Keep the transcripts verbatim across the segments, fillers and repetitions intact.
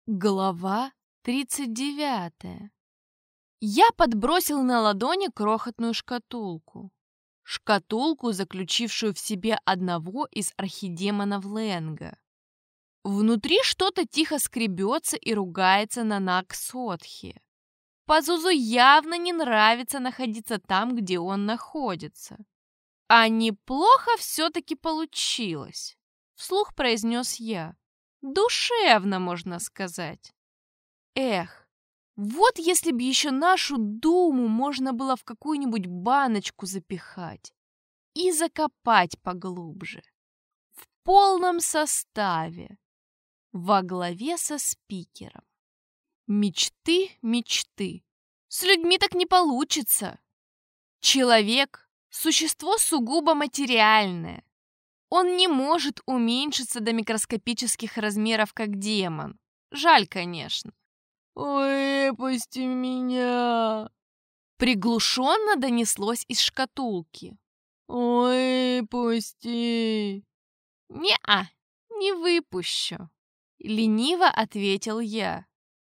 Глава тридцать девятая. Я подбросил на ладони крохотную шкатулку. Шкатулку, заключившую в себе одного из архидемонов Ленга. Внутри что-то тихо скребется и ругается на Наксотхе. Пазузу явно не нравится находиться там, где он находится. А неплохо все-таки получилось, вслух произнес я. Душевно, можно сказать. Эх, вот если б еще нашу думу можно было в какую-нибудь баночку запихать и закопать поглубже. В полном составе, во главе со спикером. Мечты, мечты. С людьми так не получится. Человек – существо сугубо материальное. Он не может уменьшиться до микроскопических размеров, как демон. Жаль, конечно. «Ой, пусти меня!» Приглушенно донеслось из шкатулки. «Ой, пусти!» «Не-а, не выпущу!» Лениво ответил я.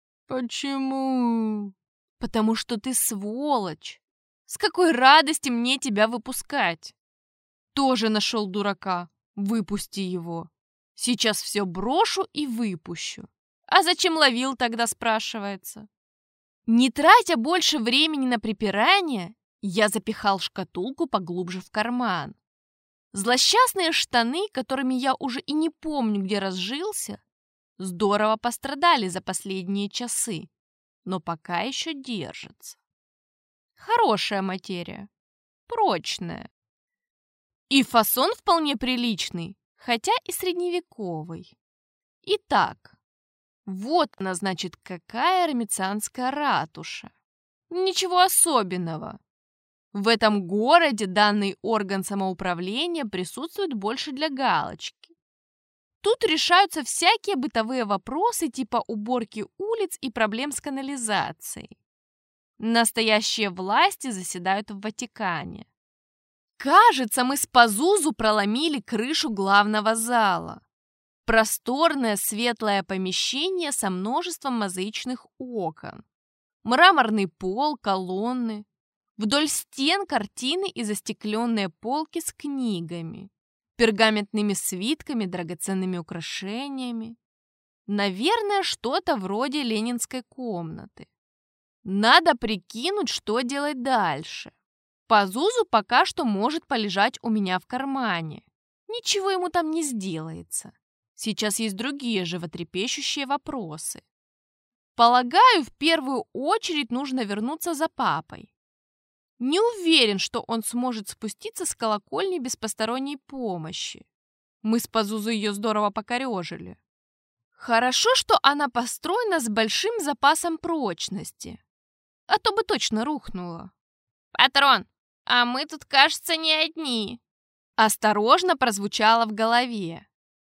«Почему?» «Потому что ты сволочь! С какой радости мне тебя выпускать?» Тоже нашел дурака. Выпусти его. Сейчас все брошу и выпущу. А зачем ловил тогда, спрашивается? Не тратя больше времени на припирание, я запихал шкатулку поглубже в карман. Злосчастные штаны, которыми я уже и не помню, где разжился, здорово пострадали за последние часы, но пока еще держатся. Хорошая материя, прочная. И фасон вполне приличный, хотя и средневековый. Итак, вот она, значит, какая рамицианская ратуша. Ничего особенного. В этом городе данный орган самоуправления присутствует больше для галочки. Тут решаются всякие бытовые вопросы типа уборки улиц и проблем с канализацией. Настоящие власти заседают в Ватикане. Кажется, мы с Пазузу проломили крышу главного зала. Просторное светлое помещение со множеством мозаичных окон. Мраморный пол, колонны. Вдоль стен картины и застекленные полки с книгами, пергаментными свитками, драгоценными украшениями. Наверное, что-то вроде ленинской комнаты. Надо прикинуть, что делать дальше. Пазузу пока что может полежать у меня в кармане. Ничего ему там не сделается. Сейчас есть другие животрепещущие вопросы. Полагаю, в первую очередь нужно вернуться за папой. Не уверен, что он сможет спуститься с колокольни без посторонней помощи. Мы с Пазузу ее здорово покорежили. Хорошо, что она построена с большим запасом прочности, а то бы точно рухнула. «Патрон, а мы тут, кажется, не одни!» Осторожно прозвучало в голове.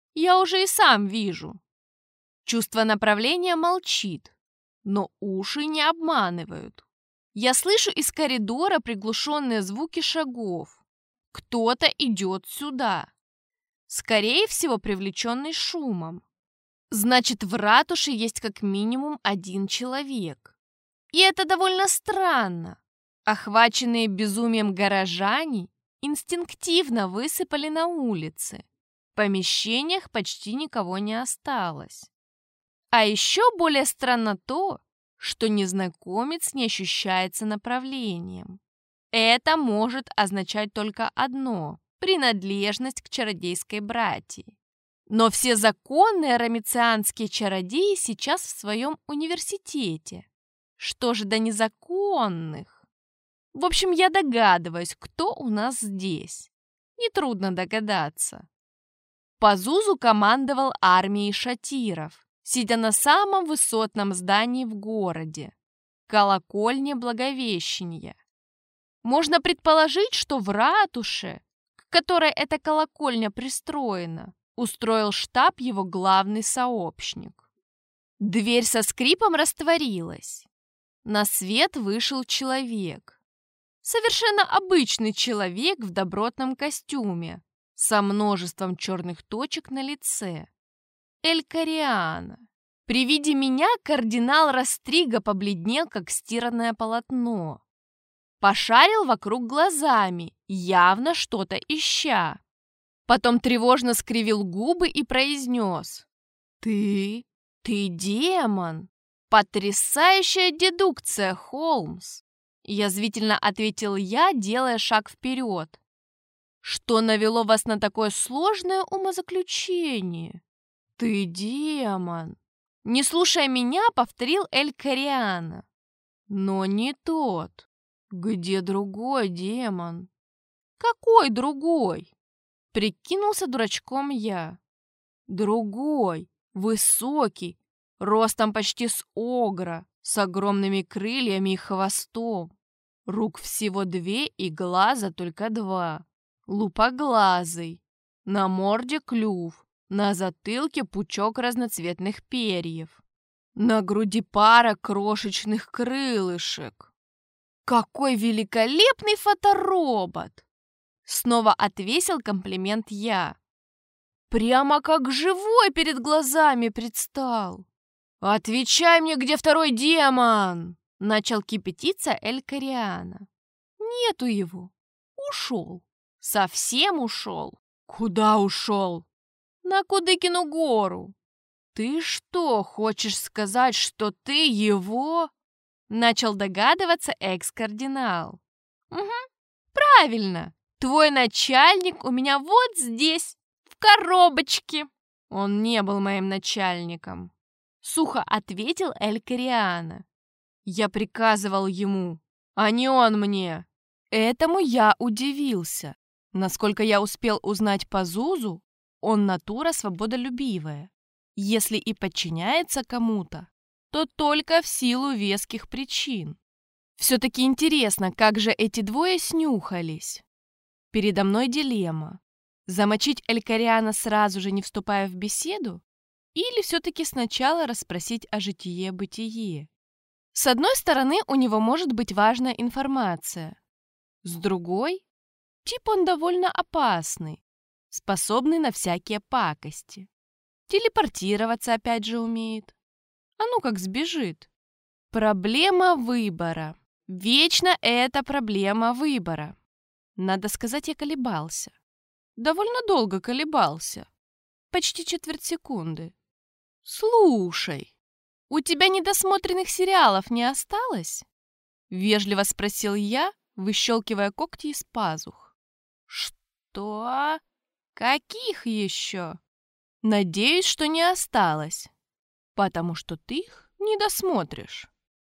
Я уже и сам вижу. Чувство направления молчит, но уши не обманывают. Я слышу из коридора приглушенные звуки шагов. Кто-то идет сюда. Скорее всего, привлеченный шумом. Значит, в ратуше есть как минимум один человек. И это довольно странно. Охваченные безумием горожане инстинктивно высыпали на улицы. В помещениях почти никого не осталось. А еще более странно то, что незнакомец не ощущается направлением. Это может означать только одно – принадлежность к чародейской братии. Но все законные рамицианские чародеи сейчас в своем университете. Что же до незаконных? В общем, я догадываюсь, кто у нас здесь. Нетрудно догадаться. Пазузу командовал армией шатиров, сидя на самом высотном здании в городе – колокольне Благовещения. Можно предположить, что в ратуше, к которой эта колокольня пристроена, устроил штаб его главный сообщник. Дверь со скрипом растворилась. На свет вышел человек. Совершенно обычный человек в добротном костюме, со множеством черных точек на лице. Эль Кориана. При виде меня кардинал Растрига побледнел, как стиранное полотно. Пошарил вокруг глазами, явно что-то ища. Потом тревожно скривил губы и произнес: «Ты? Ты демон! Потрясающая дедукция, Холмс!» Язвительно ответил я, делая шаг вперед. «Что навело вас на такое сложное умозаключение?» «Ты демон!» Не слушая меня, повторил Эль Кориана. «Но не тот. Где другой демон?» «Какой другой?» Прикинулся дурачком я. «Другой, высокий, ростом почти с огра, с огромными крыльями и хвостом. Рук всего две и глаза только два. Лупоглазый. На морде клюв, на затылке пучок разноцветных перьев. На груди пара крошечных крылышек. Какой великолепный фоторобот!» Снова отвесил комплимент я. «Прямо как живой перед глазами предстал!» «Отвечай мне, где второй демон!» Начал кипятиться Эль Кориана. «Нету его. Ушел. Совсем ушел». «Куда ушел?» «На Кудыкину гору». «Ты что, хочешь сказать, что ты его?» Начал догадываться экс-кардинал. «Угу, правильно. Твой начальник у меня вот здесь, в коробочке». «Он не был моим начальником», — сухо ответил Эль Кориана. «Я приказывал ему, а не он мне». Этому я удивился. Насколько я успел узнать по Зузу, он натура свободолюбивая. Если и подчиняется кому-то, то только в силу веских причин. Все-таки интересно, как же эти двое снюхались. Передо мной дилемма. Замочить Эль Кориана сразу же, не вступая в беседу? Или все-таки сначала расспросить о житие-бытие? С одной стороны, у него может быть важная информация. С другой, тип он довольно опасный, способный на всякие пакости. Телепортироваться опять же умеет. А ну как сбежит. Проблема выбора. Вечно это проблема выбора. Надо сказать, я колебался. Довольно долго колебался. Почти четверть секунды. «Слушай, у тебя недосмотренных сериалов не осталось?» Вежливо спросил я, выщелкивая когти из пазух. «Что? Каких еще?» «Надеюсь, что не осталось, потому что ты их не досмотришь».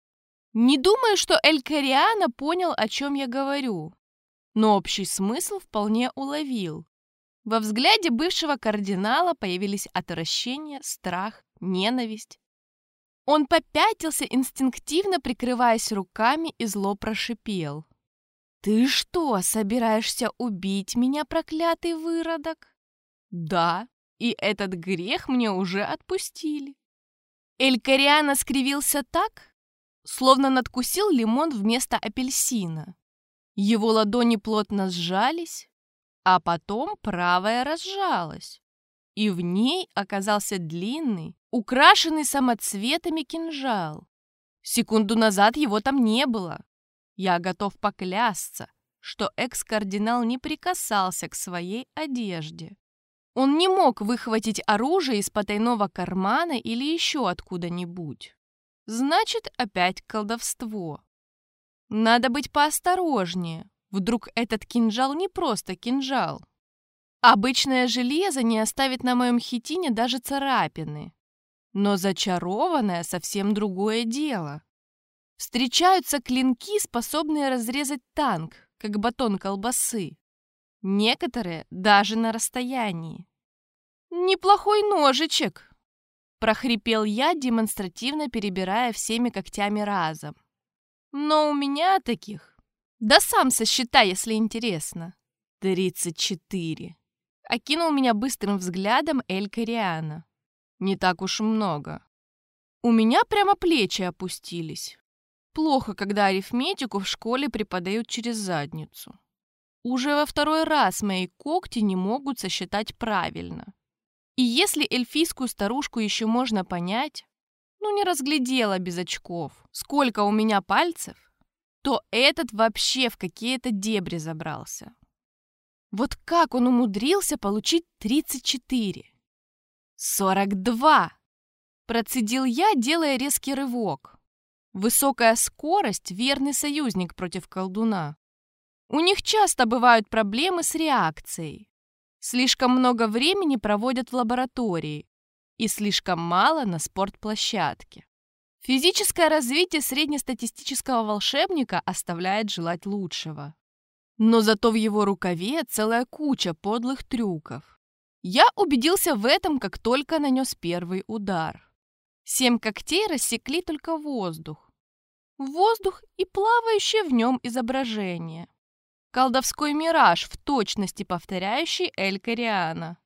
Не думаю, что Эль Кориана понял, о чем я говорю, но общий смысл вполне уловил. Во взгляде бывшего кардинала появились отвращение, страх, ненависть. Он попятился, инстинктивно прикрываясь руками, и зло прошипел: «Ты что, собираешься убить меня, проклятый выродок?» «Да, и этот грех мне уже отпустили». Эль Кориана скривился так, словно надкусил лимон вместо апельсина. Его ладони плотно сжались, а потом правая разжалась, и в ней оказался длинный, украшенный самоцветами кинжал. Секунду назад его там не было. Я готов поклясться, что экс-кардинал не прикасался к своей одежде. Он не мог выхватить оружие из потайного кармана или еще откуда-нибудь. Значит, опять колдовство. Надо быть поосторожнее. Вдруг этот кинжал не просто кинжал. Обычное железо не оставит на моем хитине даже царапины. Но зачарованное совсем другое дело. Встречаются клинки, способные разрезать танк, как батон колбасы. Некоторые даже на расстоянии. «Неплохой ножичек!» — прохрипел я, демонстративно перебирая всеми когтями разом. «Но у меня таких... Да сам сосчитай, если интересно». «Тридцать четыре». Окинул меня быстрым взглядом Эль Кориана. «Не так уж много». У меня прямо плечи опустились. Плохо, когда арифметику в школе преподают через задницу. Уже во второй раз мои когти не могут сосчитать правильно. И если эльфийскую старушку еще можно понять, ну не разглядела без очков, сколько у меня пальцев, то этот вообще в какие-то дебри забрался. Вот как он умудрился получить тридцать четыре? сорок два! Процедил я, делая резкий рывок. Высокая скорость — верный союзник против колдуна. У них часто бывают проблемы с реакцией. Слишком много времени проводят в лаборатории и слишком мало на спортплощадке. Физическое развитие среднестатистического волшебника оставляет желать лучшего. Но зато в его рукаве целая куча подлых трюков. Я убедился в этом, как только нанес первый удар. Семь когтей рассекли только воздух. Воздух и плавающее в нем изображение. Колдовской мираж, в точности повторяющий Эль Кориана.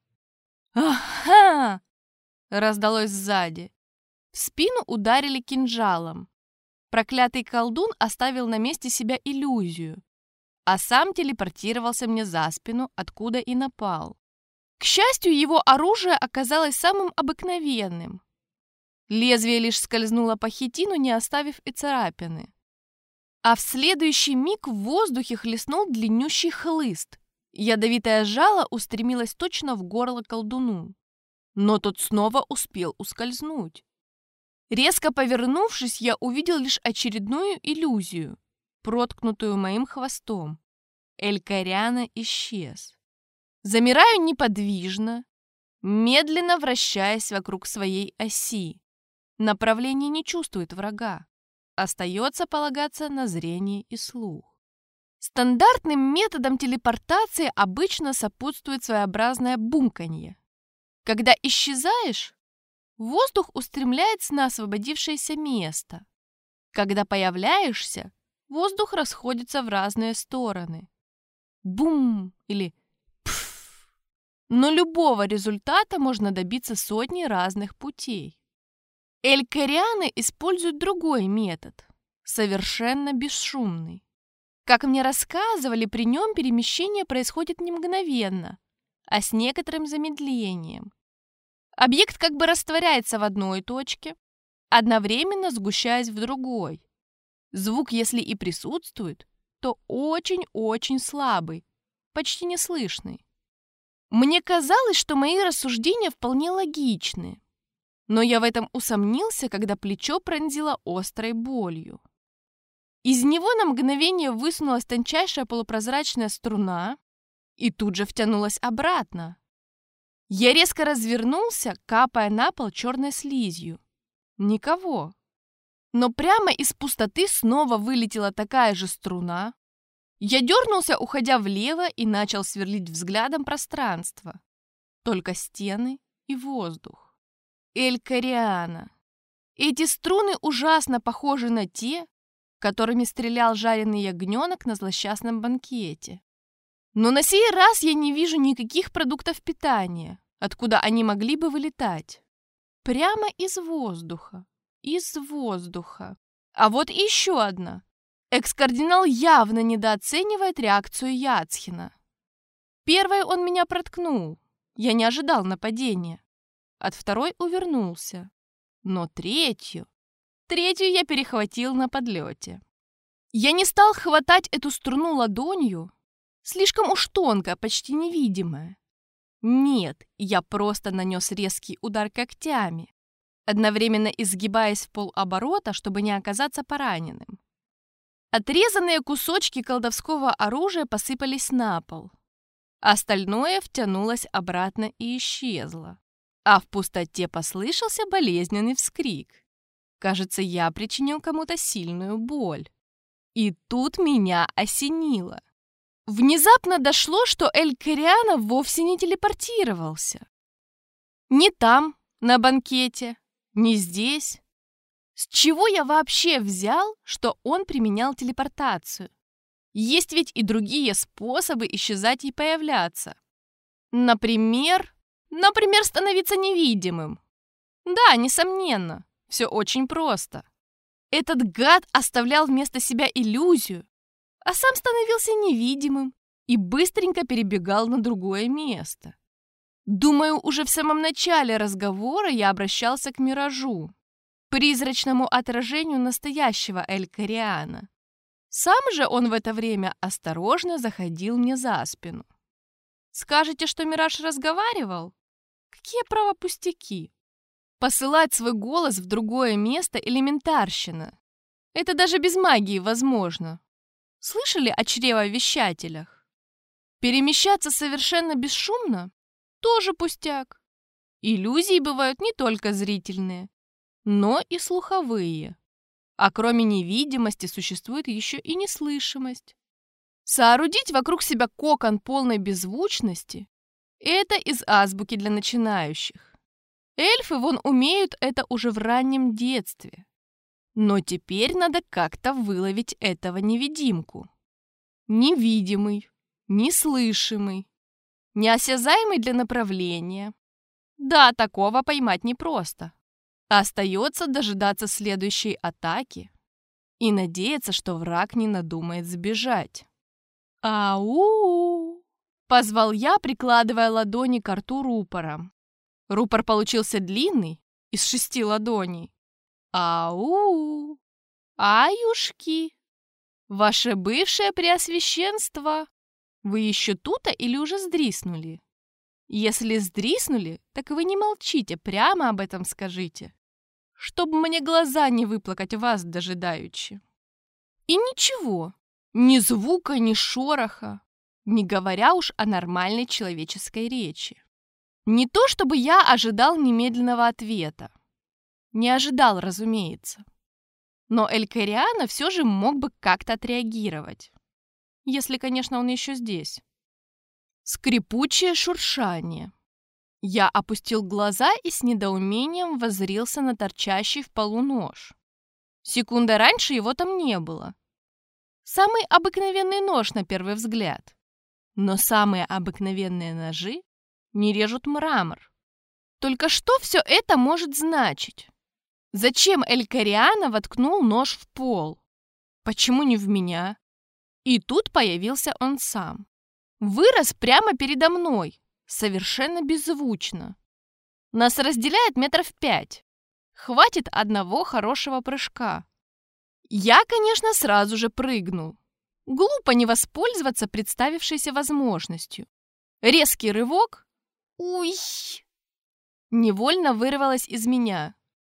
«Ага!» — раздалось сзади. В спину ударили кинжалом. Проклятый колдун оставил на месте себя иллюзию, а сам телепортировался мне за спину, откуда и напал. К счастью, его оружие оказалось самым обыкновенным. Лезвие лишь скользнуло по хитину, не оставив и царапины. А в следующий миг в воздухе хлестнул длиннющий хлыст. Ядовитое жало устремилось точно в горло колдуну. Но тот снова успел ускользнуть. Резко повернувшись, я увидел лишь очередную иллюзию, проткнутую моим хвостом. Эль Кориана исчез. Замираю неподвижно, медленно вращаясь вокруг своей оси. Направление не чувствует врага. Остается полагаться на зрение и слух. Стандартным методом телепортации обычно сопутствует своеобразное бумканье. Когда исчезаешь, воздух устремляется на освободившееся место. Когда появляешься, воздух расходится в разные стороны. Бум или пф. Но любого результата можно добиться сотни разных путей. Эль Кориана использует другой метод, совершенно бесшумный. Как мне рассказывали, при нем перемещение происходит не мгновенно, а с некоторым замедлением. Объект как бы растворяется в одной точке, одновременно сгущаясь в другой. Звук, если и присутствует, то очень-очень слабый, почти неслышный. Мне казалось, что мои рассуждения вполне логичны, но я в этом усомнился, когда плечо пронзило острой болью. Из него на мгновение высунулась тончайшая полупрозрачная струна и тут же втянулась обратно. Я резко развернулся, капая на пол черной слизью. Никого. Но прямо из пустоты снова вылетела такая же струна. Я дернулся, уходя влево, и начал сверлить взглядом пространство. Только стены и воздух. Эль Кориана. Эти струны ужасно похожи на те, которыми стрелял жареный ягненок на злосчастном банкете. Но на сей раз я не вижу никаких продуктов питания, откуда они могли бы вылетать. Прямо из воздуха. Из воздуха. А вот и еще одна. Экс-кардинал явно недооценивает реакцию Яцхина. Первой он меня проткнул. Я не ожидал нападения. От второй увернулся. Но третью... Третью я перехватил на подлете. Я не стал хватать эту струну ладонью. Слишком уж тонкая, почти невидимая. Нет, я просто нанес резкий удар когтями, одновременно изгибаясь в полоборота, чтобы не оказаться пораненным. Отрезанные кусочки колдовского оружия посыпались на пол. Остальное втянулось обратно и исчезло. А в пустоте послышался болезненный вскрик. Кажется, я причинил кому-то сильную боль. И тут меня осенило. Внезапно дошло, что Эль Кориана вовсе не телепортировался. Ни там, на банкете, ни здесь. С чего я вообще взял, что он применял телепортацию? Есть ведь и другие способы исчезать и появляться. Например... Например, становиться невидимым. Да, несомненно, все очень просто. Этот гад оставлял вместо себя иллюзию, а сам становился невидимым и быстренько перебегал на другое место. Думаю, уже в самом начале разговора я обращался к миражу. призрачному отражению настоящего Эль-Кориана. Сам же он в это время осторожно заходил мне за спину. Скажете, что Мираж разговаривал? Какие право пустяки? Посылать свой голос в другое место — элементарщина. Это даже без магии возможно. Слышали о чревовещателях? Перемещаться совершенно бесшумно — тоже пустяк. Иллюзии бывают не только зрительные, но и слуховые. А кроме невидимости существует еще и неслышимость. Соорудить вокруг себя кокон полной беззвучности — это из азбуки для начинающих. Эльфы вон умеют это уже в раннем детстве. Но теперь надо как-то выловить этого невидимку. Невидимый, неслышимый, неосязаемый для направления. Да, такого поймать непросто. Остается дожидаться следующей атаки и надеяться, что враг не надумает сбежать. «Ау!» — позвал я, прикладывая ладони к рту рупора. Рупор получился длинный, из шести ладоней. «Ау! Аюшки! Ваше бывшее преосвященство! Вы еще тут или уже сдриснули? Если сдриснули, так вы не молчите, прямо об этом скажите, чтоб мне глаза не выплакать вас дожидаючи. И ничего, ни звука, ни шороха, не говоря уж о нормальной человеческой речи. Не то чтобы я ожидал немедленного ответа. Не ожидал, разумеется. Но Эль-Кориана все же мог бы как-то отреагировать. Если, конечно, он еще здесь. Скрипучее шуршание. Я опустил глаза и с недоумением воззрился на торчащий в полу нож. Секунда раньше его там не было. Самый обыкновенный нож на первый взгляд. Но самые обыкновенные ножи не режут мрамор. Только что все это может значить? Зачем Эль-Кориана воткнул нож в пол? Почему не в меня? И тут появился он сам. Вырос прямо передо мной, совершенно беззвучно. Нас разделяет метров пять. Хватит одного хорошего прыжка. Я, конечно, сразу же прыгнул. Глупо не воспользоваться представившейся возможностью. Резкий рывок. Уй! Невольно вырвалось из меня.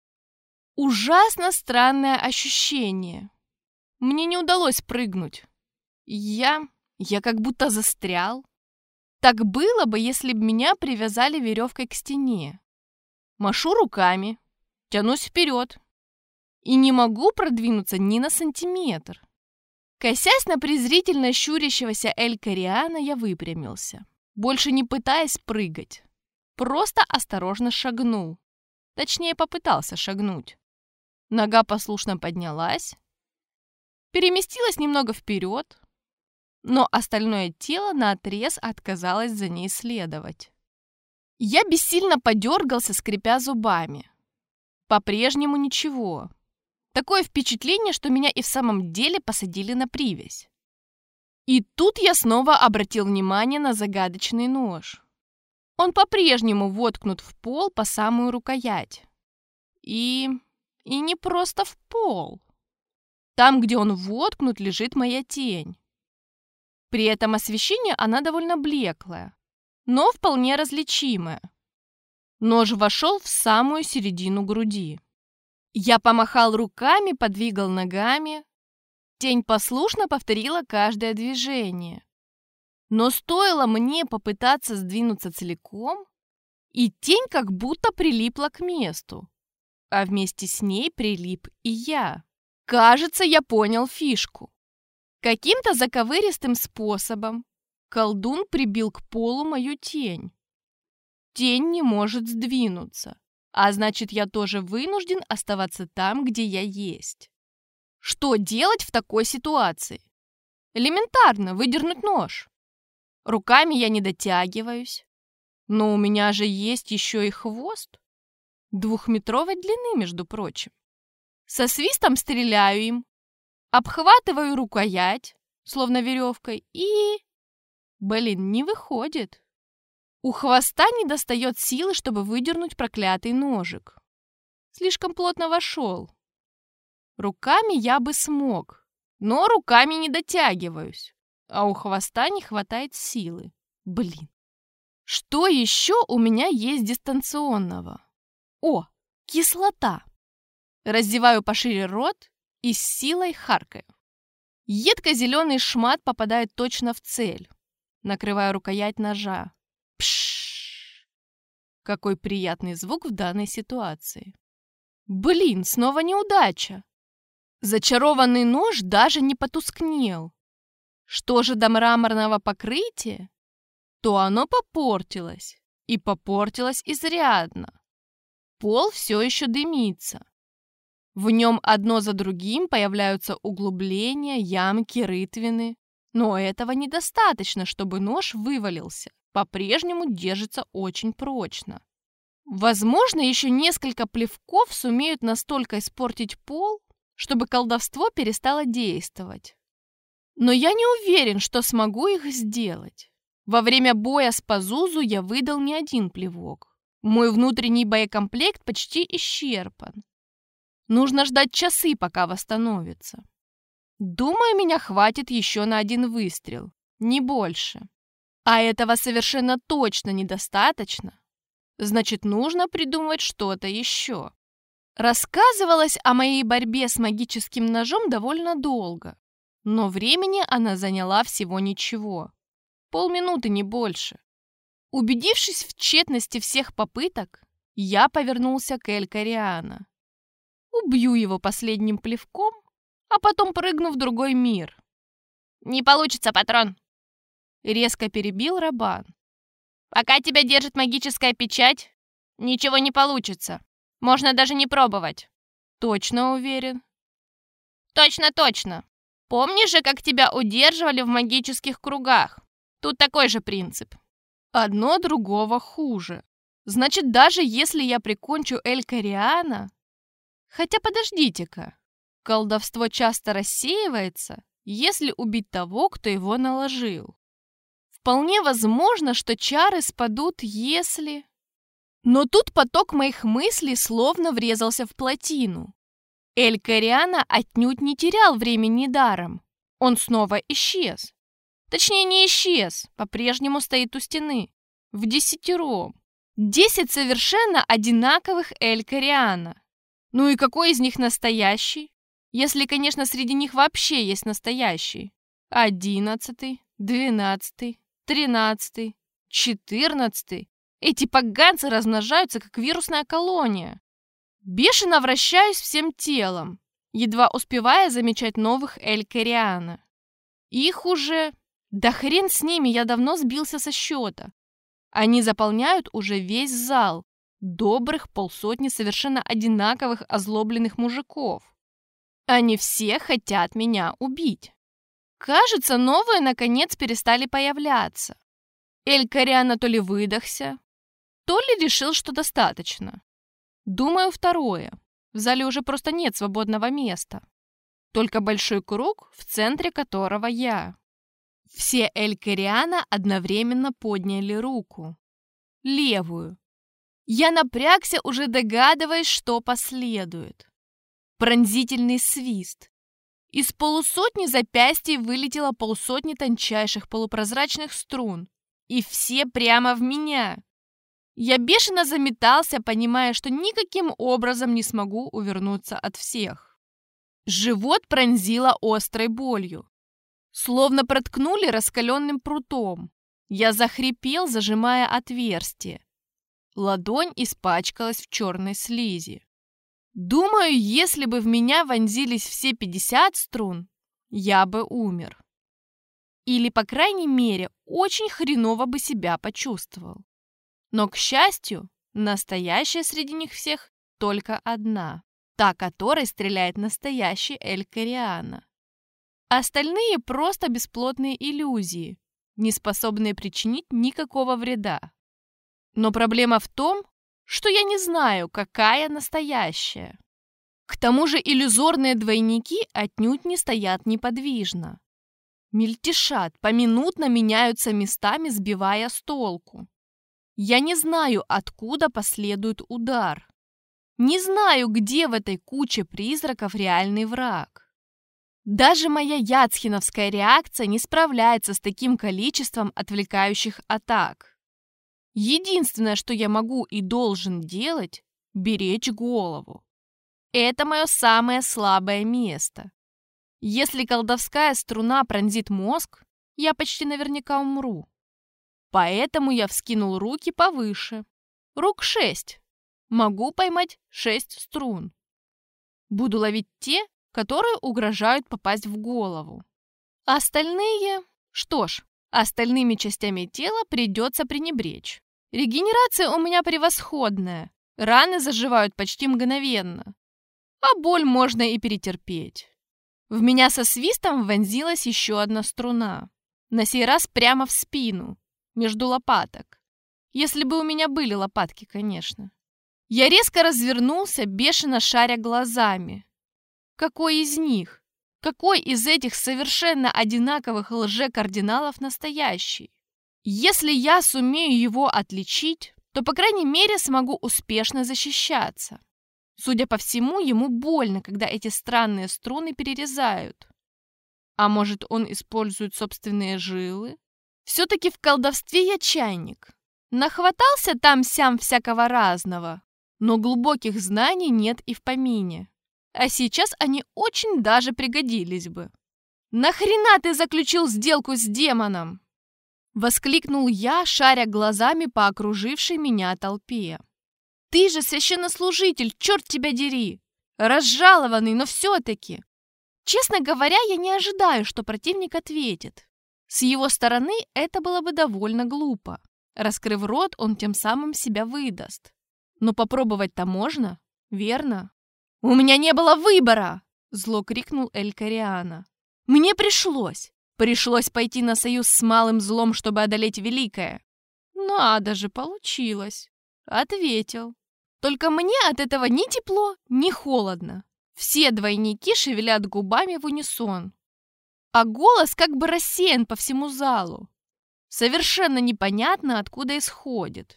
Ужасно странное ощущение. Мне не удалось прыгнуть. Я... я как будто застрял. Так было бы, если бы меня привязали веревкой к стене. Машу руками, тянусь вперед. И не могу продвинуться ни на сантиметр. Косясь на презрительно щурящегося Эль-Кориана, я выпрямился, больше не пытаясь прыгать. Просто осторожно шагнул. Точнее, попытался шагнуть. Нога послушно поднялась, переместилась немного вперед, но остальное тело наотрез отказалось за ней следовать. Я бессильно подергался, скрипя зубами. По-прежнему ничего. Такое впечатление, что меня и в самом деле посадили на привязь. И тут я снова обратил внимание на загадочный нож. Он по-прежнему воткнут в пол по самую рукоять. И... и не просто в пол. Там, где он воткнут, лежит моя тень. При этом освещение она довольно блеклое, но вполне различимое. Нож вошел в самую середину груди. Я помахал руками, подвигал ногами. Тень послушно повторила каждое движение. Но стоило мне попытаться сдвинуться целиком, и тень как будто прилипла к месту, а вместе с ней прилип и я. Кажется, я понял фишку. Каким-то заковыристым способом колдун прибил к полу мою тень. Тень не может сдвинуться, а значит, я тоже вынужден оставаться там, где я есть. Что делать в такой ситуации? Элементарно выдернуть нож. Руками я не дотягиваюсь. Но у меня же есть еще и хвост. Двухметровой длины, между прочим. Со свистом стреляю им. Обхватываю рукоять, словно веревкой, и... Блин, не выходит. У хвоста не достает силы, чтобы выдернуть проклятый ножик. слишком плотно вошел. Руками я бы смог, но руками не дотягиваюсь, а у хвоста не хватает силы. Блин. Что еще у меня есть дистанционного? О, кислота. Раздеваю пошире рот и с силой харкаю. Едко-зеленый шмат попадает точно в цель. Накрываю рукоять ножа. Пшшш. Какой приятный звук в данной ситуации. Блин, снова неудача. Зачарованный нож даже не потускнел. Что же до мраморного покрытия, то оно попортилось. И попортилось изрядно. Пол все еще дымится. В нем одно за другим появляются углубления, ямки, рытвины. Но этого недостаточно, чтобы нож вывалился. По-прежнему держится очень прочно. Возможно, еще несколько плевков сумеют настолько испортить пол, чтобы колдовство перестало действовать. Но я не уверен, что смогу их сделать. Во время боя с Пазузу я выдал не один плевок. Мой внутренний боекомплект почти исчерпан. Нужно ждать часы, пока восстановится. Думаю, меня хватит еще на один выстрел, не больше. А этого совершенно точно недостаточно. Значит, нужно придумать что-то еще. Рассказывалось о моей борьбе с магическим ножом довольно долго, но времени она заняла всего ничего. Полминуты, не больше. Убедившись в тщетности всех попыток, я повернулся к Эль-Кориана. Убью его последним плевком, а потом прыгну в другой мир. «Не получится, патрон!» Резко перебил Рабан. «Пока тебя держит магическая печать, ничего не получится. Можно даже не пробовать». «Точно уверен?» «Точно-точно. Помнишь же, как тебя удерживали в магических кругах? Тут такой же принцип». «Одно другого хуже. Значит, даже если я прикончу Эль-Кориана...» Хотя подождите-ка. Колдовство часто рассеивается, если убить того, кто его наложил. Вполне возможно, что чары спадут, если... Но тут поток моих мыслей словно врезался в плотину. Эль-Кориана отнюдь не терял времени даром. Он снова исчез. Точнее, не исчез, по-прежнему стоит у стены. В десятером. Десять совершенно одинаковых Эль-Кориана. Ну и какой из них настоящий? Если, конечно, среди них вообще есть настоящий. Одиннадцатый, двенадцатый, тринадцатый, четырнадцатый. Эти поганцы размножаются, как вирусная колония. Бешено вращаюсь всем телом, едва успевая замечать новых Эль-Кориана. Их уже... Да хрен с ними, я давно сбился со счета. Они заполняют уже весь зал. Добрых полсотни совершенно одинаковых озлобленных мужиков. Они все хотят меня убить. Кажется, новые наконец перестали появляться. Эль-Кориана то ли выдохся, то ли решил, что достаточно. Думаю, второе. В зале уже просто нет свободного места. Только большой круг, в центре которого я. Все Эль-Кориана одновременно подняли руку. Левую. Я напрягся, уже догадываясь, что последует. Пронзительный свист. Из полусотни запястий вылетело полсотни тончайших полупрозрачных струн. И все прямо в меня. Я бешено заметался, понимая, что никаким образом не смогу увернуться от всех. Живот пронзило острой болью. Словно проткнули раскаленным прутом. Я захрипел, зажимая отверстие. Ладонь испачкалась в черной слизи. Думаю, если бы в меня вонзились все пятьдесят струн, я бы умер. Или, по крайней мере, очень хреново бы себя почувствовал. Но, к счастью, настоящая среди них всех только одна. Та, которой стреляет настоящий Эль-Кориана. Остальные просто бесплотные иллюзии, не способные причинить никакого вреда. Но проблема в том, что я не знаю, какая настоящая. К тому же иллюзорные двойники отнюдь не стоят неподвижно. Мельтешат, поминутно меняются местами, сбивая с толку. Я не знаю, откуда последует удар. Не знаю, где в этой куче призраков реальный враг. Даже моя яцхиновская реакция не справляется с таким количеством отвлекающих атак. Единственное, что я могу и должен делать – беречь голову. Это мое самое слабое место. Если колдовская струна пронзит мозг, я почти наверняка умру. Поэтому я вскинул руки повыше. Рук шесть. Могу поймать шесть струн. Буду ловить те, которые угрожают попасть в голову. Остальные... Что ж, остальными частями тела придется пренебречь. Регенерация у меня превосходная. Раны заживают почти мгновенно. А боль можно и перетерпеть. В меня со свистом вонзилась еще одна струна. На сей раз прямо в спину, между лопаток. Если бы у меня были лопатки, конечно. Я резко развернулся, бешено шаря глазами. Какой из них? Какой из этих совершенно одинаковых лже-кардиналов настоящий? Если я сумею его отличить, то, по крайней мере, смогу успешно защищаться. Судя по всему, ему больно, когда эти странные струны перерезают. А может, он использует собственные жилы? Все-таки в колдовстве я чайник. Нахватался там-сям всякого разного, но глубоких знаний нет и в помине. А сейчас они очень даже пригодились бы. «Нахрена ты заключил сделку с демоном?» Воскликнул я, шаря глазами по окружившей меня толпе. «Ты же священнослужитель, черт тебя дери! Разжалованный, но все-таки!» Честно говоря, я не ожидаю, что противник ответит. С его стороны это было бы довольно глупо. Раскрыв рот, он тем самым себя выдаст. Но попробовать-то можно, верно? «У меня не было выбора!» — зло крикнул Эль-Кориана. «Мне пришлось! Пришлось пойти на союз с малым злом, чтобы одолеть великое!» «Надо же, получилось!» — ответил. «Только мне от этого ни тепло, ни холодно. Все двойники шевелят губами в унисон. А голос как бы рассеян по всему залу. Совершенно непонятно, откуда исходит.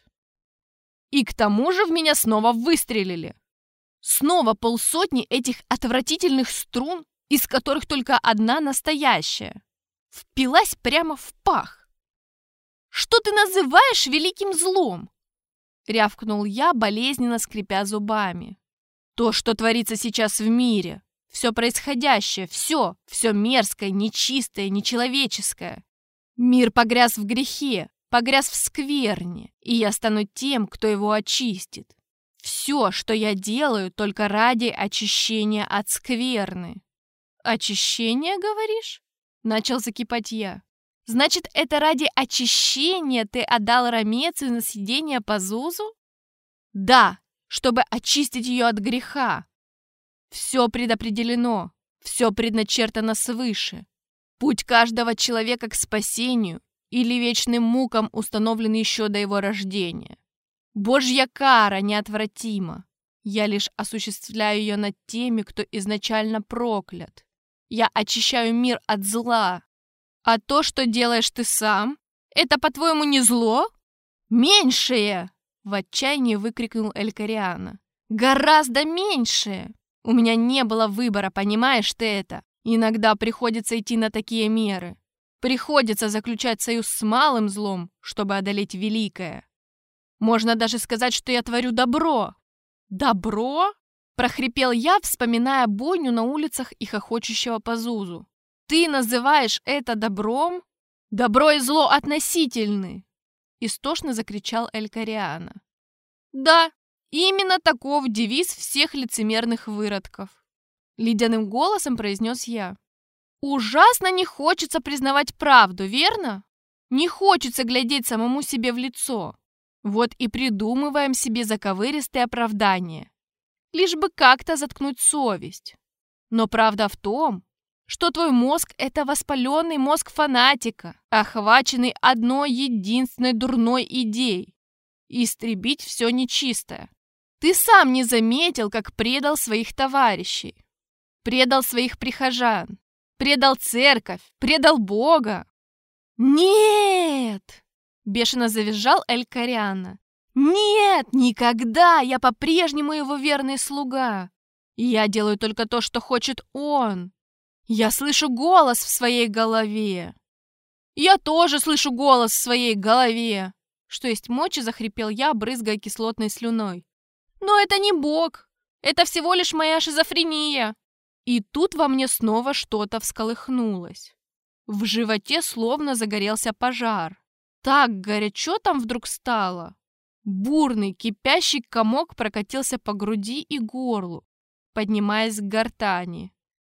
И к тому же в меня снова выстрелили. Снова полсотни этих отвратительных струн, из которых только одна настоящая. Впилась прямо в пах. «Что ты называешь великим злом?» Рявкнул я, болезненно скрипя зубами. То, что творится сейчас в мире, все происходящее, все, все мерзкое, нечистое, нечеловеческое. Мир погряз в грехе, погряз в скверне, и я стану тем, кто его очистит. Все, что я делаю, только ради очищения от скверны. «Очищение, говоришь?» — начал закипать я. «Значит, это ради очищения ты отдал Рамецию на съедение Пазузу?» «Да, чтобы очистить ее от греха. Все предопределено, все предначертано свыше. Путь каждого человека к спасению или вечным мукам установлен еще до его рождения. Божья кара неотвратима. Я лишь осуществляю ее над теми, кто изначально проклят. Я очищаю мир от зла. А то, что делаешь ты сам, это, по-твоему, не зло? Меньшее!» В отчаянии выкрикнул Эль-Кориана. «Гораздо меньшее! У меня не было выбора, понимаешь ты это? Иногда приходится идти на такие меры. Приходится заключать союз с малым злом, чтобы одолеть великое. Можно даже сказать, что я творю добро». «Добро?» — прохрипел я, вспоминая бойню на улицах и хохочущего Пазузу. «Ты называешь это добром? Добро и зло относительны!» Истошно закричал Эль-Кориана. «Да, именно таков девиз всех лицемерных выродков», — ледяным голосом произнес я. «Ужасно не хочется признавать правду, верно? Не хочется глядеть самому себе в лицо. Вот и придумываем себе заковыристые оправдания, лишь бы как-то заткнуть совесть. Но правда в том, что твой мозг — это воспаленный мозг фанатика, охваченный одной единственной дурной идеей — истребить все нечистое. Ты сам не заметил, как предал своих товарищей, предал своих прихожан, предал церковь, предал Бога». «Нет!» — бешено завизжал Эль-Кориана. Нет, никогда! Я по-прежнему его верный слуга. Я делаю только то, что хочет он. Я слышу голос в своей голове. Я тоже слышу голос в своей голове. Что есть мочи, захрипел я, брызгая кислотной слюной. Но это не Бог. Это всего лишь моя шизофрения. И тут во мне снова что-то всколыхнулось. В животе словно загорелся пожар. Так горячо там вдруг стало. Бурный, кипящий комок прокатился по груди и горлу, поднимаясь к гортани.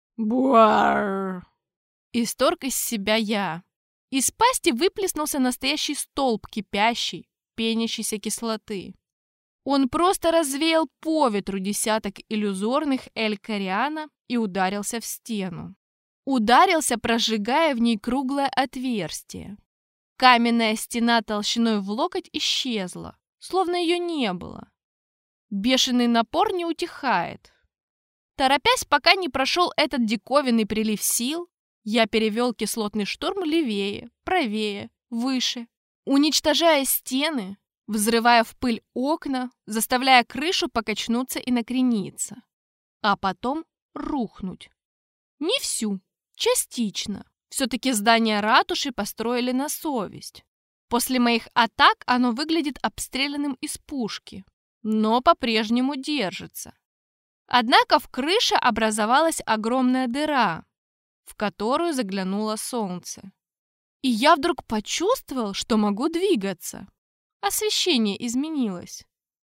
Буар! Исторг из себя я. Из пасти выплеснулся настоящий столб кипящей, пенящейся кислоты. Он просто развеял по ветру десяток иллюзорных Эль-Кориана и ударился в стену. Ударился, прожигая в ней круглое отверстие. Каменная стена толщиной в локоть исчезла, словно ее не было. Бешеный напор не утихает. Торопясь, пока не прошел этот диковинный прилив сил, я перевел кислотный шторм левее, правее, выше, уничтожая стены, взрывая в пыль окна, заставляя крышу покачнуться и накрениться, а потом рухнуть. Не всю, частично. Все-таки здание ратуши построили на совесть. После моих атак оно выглядит обстрелянным из пушки, но по-прежнему держится. Однако в крыше образовалась огромная дыра, в которую заглянуло солнце. И я вдруг почувствовал, что могу двигаться. Освещение изменилось.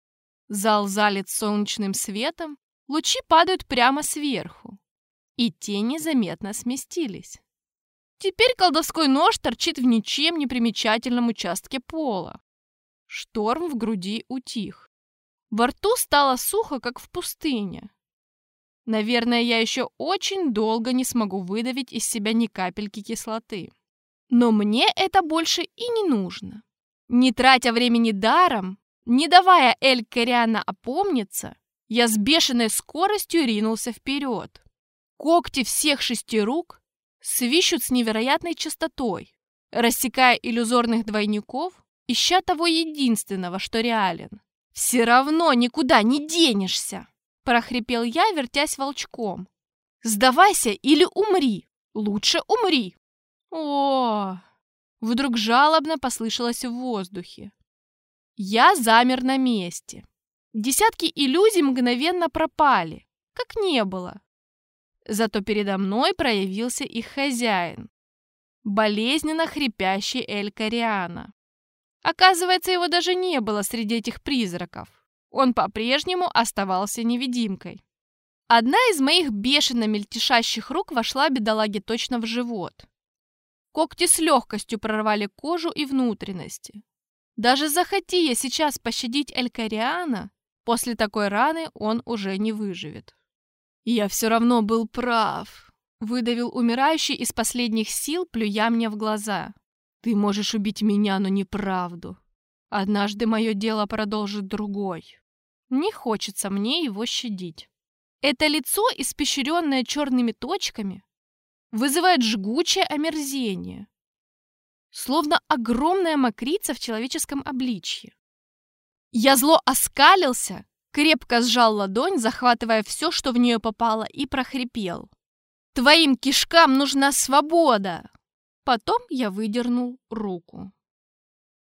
Зал залит солнечным светом, лучи падают прямо сверху, и тени заметно сместились. Теперь колдовской нож торчит в ничем не примечательном участке пола. Шторм в груди утих. Во рту стало сухо, как в пустыне. Наверное, я еще очень долго не смогу выдавить из себя ни капельки кислоты. Но мне это больше и не нужно. Не тратя времени даром, не давая Эль-Кориана опомниться, я с бешеной скоростью ринулся вперед. Когти всех шести рук свищут с невероятной частотой, рассекая иллюзорных двойников, ища того единственного, что реален. «Все равно никуда не денешься!» — прохрипел я, вертясь волчком. «Сдавайся или умри! Лучше умри!» О! Вдруг жалобно послышалось в воздухе. Я замер на месте. Десятки иллюзий мгновенно пропали, как не было. Зато передо мной проявился их хозяин, болезненно хрипящий Эль-Кориана. Оказывается, его даже не было среди этих призраков. Он по-прежнему оставался невидимкой. Одна из моих бешено мельтешащих рук вошла бедолаге точно в живот. Когти с легкостью прорвали кожу и внутренности. Даже захоти я сейчас пощадить Эль-Кориана, после такой раны он уже не выживет. «Я все равно был прав», — выдавил умирающий из последних сил, плюя мне в глаза. «Ты можешь убить меня, но не правду. Однажды мое дело продолжит другой. Не хочется мне его щадить. Это лицо, испещренное черными точками, вызывает жгучее омерзение, словно огромная мокрица в человеческом обличье. Я зло оскалился, крепко сжал ладонь, захватывая все, что в нее попало, и прохрипел. «Твоим кишкам нужна свобода!» Потом я выдернул руку.